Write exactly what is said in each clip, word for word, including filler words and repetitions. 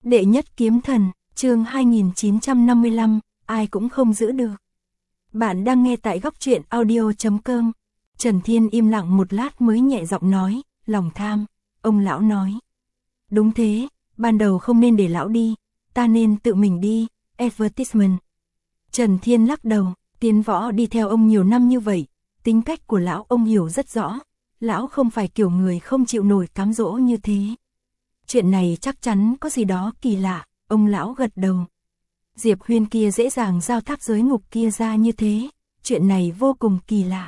Đệ nhất kiếm thần, chương hai nghìn chín trăm năm mươi lăm, ai cũng không giữ được. Bạn đang nghe tại góc truyện audio chấm com. Trần Thiên im lặng một lát mới nhẹ giọng nói, lòng tham. Ông lão nói. Đúng thế, ban đầu không nên để lão đi, ta nên tự mình đi, advertisement. Trần Thiên lắc đầu, Tiến Võ đi theo ông nhiều năm như vậy, tính cách của lão ông hiểu rất rõ. Lão không phải kiểu người không chịu nổi cám dỗ như thế. Chuyện này chắc chắn có gì đó kỳ lạ, ông lão gật đầu. Diệp Huyên kia dễ dàng giao tháp giới ngục kia ra như thế, chuyện này vô cùng kỳ lạ.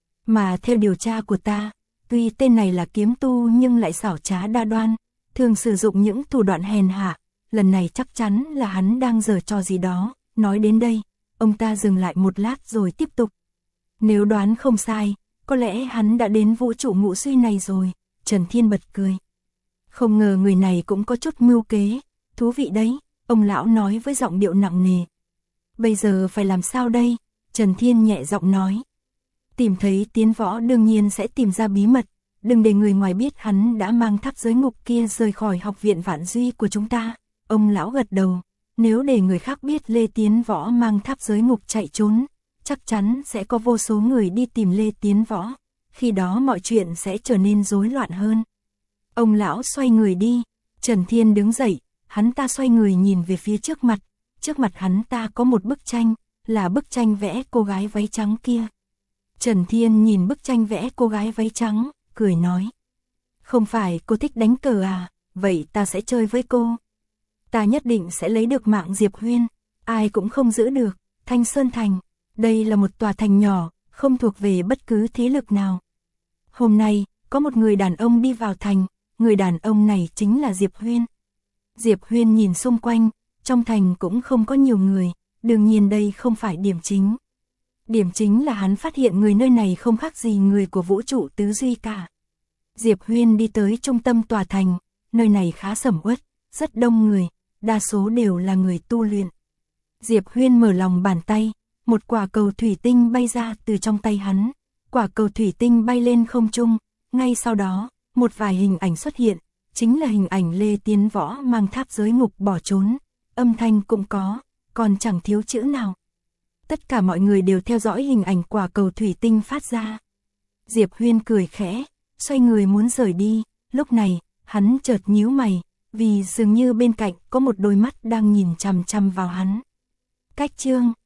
Mà theo điều tra của ta, tuy tên này là kiếm tu nhưng lại xảo trá đa đoan, thường sử dụng những thủ đoạn hèn hạ, lần này chắc chắn là hắn đang giở trò gì đó. Nói đến đây, ông ta dừng lại một lát rồi tiếp tục. Nếu đoán không sai, có lẽ hắn đã đến vũ trụ ngũ suy này rồi. Trần Thiên bật cười. Không ngờ người này cũng có chút mưu kế, thú vị đấy, ông lão nói với giọng điệu nặng nề. Bây giờ phải làm sao đây? Trần Thiên nhẹ giọng nói. Tìm thấy Tiến Võ đương nhiên sẽ tìm ra bí mật, đừng để người ngoài biết hắn đã mang tháp giới ngục kia rời khỏi học viện Vạn Duy của chúng ta. Ông lão gật đầu, nếu để người khác biết Lê Tiến Võ mang tháp giới ngục chạy trốn, chắc chắn sẽ có vô số người đi tìm Lê Tiến Võ, khi đó mọi chuyện sẽ trở nên rối loạn hơn. Ông lão xoay người đi, Trần Thiên đứng dậy, hắn ta xoay người nhìn về phía trước mặt, trước mặt hắn ta có một bức tranh, là bức tranh vẽ cô gái váy trắng kia. Trần Thiên nhìn bức tranh vẽ cô gái váy trắng, cười nói. Không phải cô thích đánh cờ à, vậy ta sẽ chơi với cô. Ta nhất định sẽ lấy được mạng Diệp Huyên, ai cũng không giữ được. Thanh Sơn Thành, đây là một tòa thành nhỏ, không thuộc về bất cứ thế lực nào. Hôm nay, có một người đàn ông đi vào thành, người đàn ông này chính là Diệp Huyên. Diệp Huyên nhìn xung quanh, trong thành cũng không có nhiều người, đương nhiên đây không phải điểm chính. Điểm chính là hắn phát hiện người nơi này không khác gì người của vũ trụ tứ duy cả. Diệp Huyên đi tới trung tâm tòa thành, nơi này khá sầm uất, rất đông người, đa số đều là người tu luyện. Diệp Huyên mở lòng bàn tay, một quả cầu thủy tinh bay ra từ trong tay hắn, quả cầu thủy tinh bay lên không trung, ngay sau đó, một vài hình ảnh xuất hiện, chính là hình ảnh Lê Tiến Võ mang tháp giới ngục bỏ trốn, âm thanh cũng có, còn chẳng thiếu chữ nào. Tất cả mọi người đều theo dõi hình ảnh quả cầu thủy tinh phát ra. Diệp Huyên cười khẽ, xoay người muốn rời đi, lúc này, hắn chợt nhíu mày, vì dường như bên cạnh có một đôi mắt đang nhìn chằm chằm vào hắn. Cách chương